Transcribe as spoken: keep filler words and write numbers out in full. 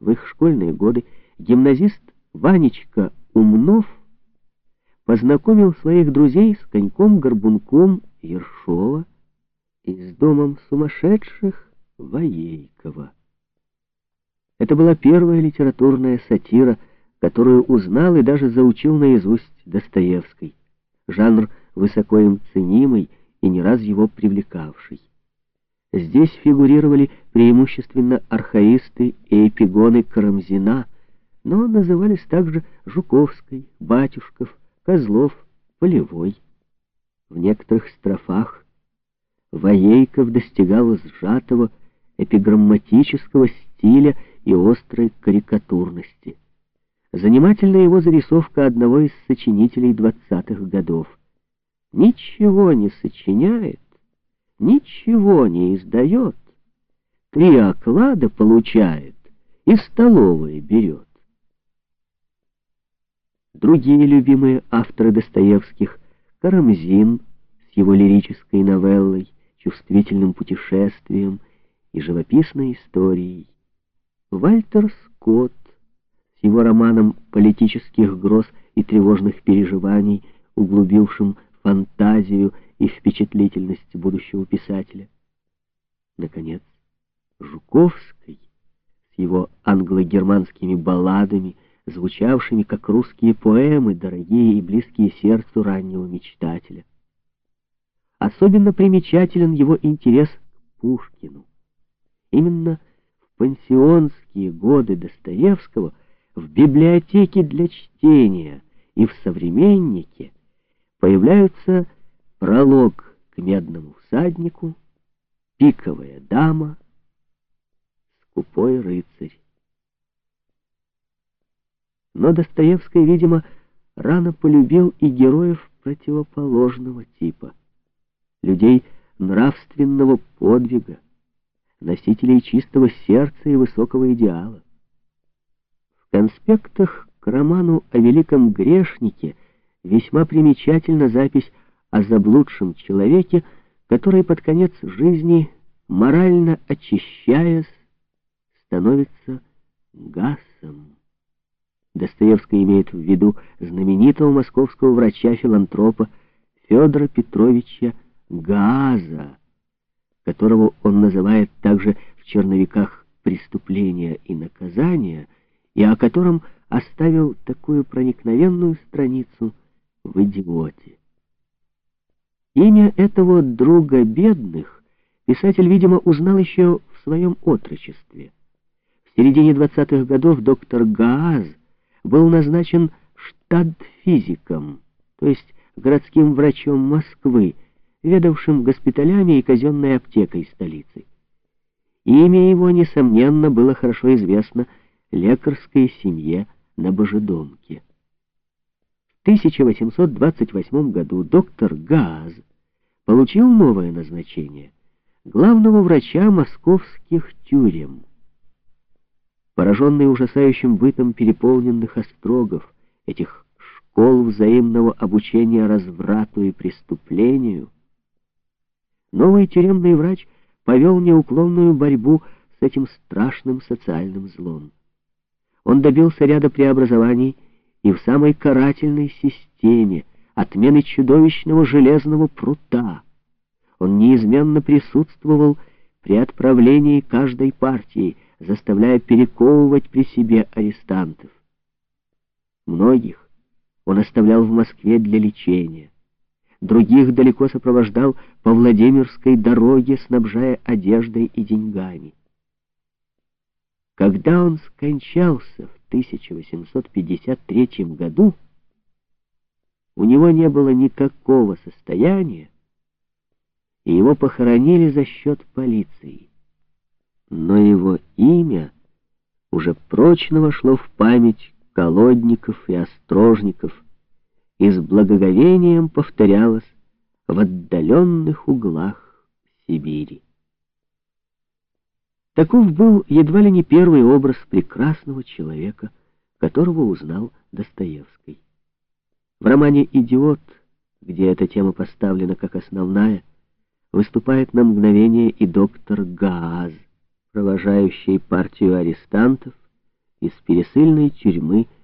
в их школьные годы гимназист Ванечка Умнов познакомил своих друзей с коньком-горбунком Ершова и с домом сумасшедших Воейкова. Это была первая литературная сатира, которую узнал и даже заучил наизусть Достоевский, жанр высоко им ценимый и не раз его привлекавший. Здесь фигурировали преимущественно архаисты и эпигоны Карамзина, но назывались также Жуковский, Батюшков, Козлов, Полевой. В некоторых строфах Воейков достигал сжатого эпиграмматического стиля и острой карикатурности. Занимательна его зарисовка одного из сочинителей двадцатых годов. Ничего не сочиняет, ничего не издает, три оклада получает и столовые берет. Другие любимые авторы Достоевских — Карамзин с его лирической новеллой, чувствительным путешествием и живописной историей, Вальтер Скотт с его романом политических гроз и тревожных переживаний, углубившим фантазию и впечатлительность будущего писателя. Наконец, Жуковский с его англо-германскими балладами, звучавшими как русские поэмы, дорогие и близкие сердцу раннего мечтателя. Особенно примечателен его интерес к Пушкину. Именно в пансионские годы Достоевского в библиотеке для чтения и в «Современнике» появляются пролог к «Медному всаднику», «Пиковая дама», «Скупой рыцарь». Но Достоевский, видимо, рано полюбил и героев противоположного типа, людей нравственного подвига, носителей чистого сердца и высокого идеала. В конспектах к роману о великом грешнике весьма примечательна запись о заблудшем человеке, который под конец жизни, морально очищаясь, становится Гасом. Достоевский имеет в виду знаменитого московского врача-филантропа Федора Петровича Гааза, которого он называет также в черновиках «Преступления и наказания», и о котором оставил такую проникновенную страницу в «Идиоте». Имя этого друга бедных писатель, видимо, узнал еще в своем отрочестве. В середине двадцатых годов доктор Гааз был назначен штадфизиком, то есть городским врачом Москвы, ведавшим госпиталями и казенной аптекой столицы. Имя его, несомненно, было хорошо известно лекарской семье на Божедомке. В тысяча восемьсот двадцать восьмом году доктор Гааз получил новое назначение — главного врача московских тюрем. Пораженный ужасающим бытом переполненных острогов, этих школ взаимного обучения разврату и преступлению, новый тюремный врач повел неуклонную борьбу с этим страшным социальным злом. Он добился ряда преобразований и в самой карательной системе, отмены чудовищного железного прута. Он неизменно присутствовал при отправлении каждой партии, заставляя перековывать при себе арестантов. Многих он оставлял в Москве для лечения, других далеко сопровождал по Владимирской дороге, снабжая одеждой и деньгами. Когда он скончался в тысяча восемьсот пятьдесят третьем году, у него не было никакого состояния, и его похоронили за счет полиции. Но его имя уже прочно вошло в память колодников и острожников и с благоговением повторялось в отдаленных углах Сибири. Таков был едва ли не первый образ прекрасного человека, которого узнал Достоевский. В романе «Идиот», где эта тема поставлена как основная, выступает на мгновение и доктор Гааз, провожающий партию арестантов из пересыльной тюрьмы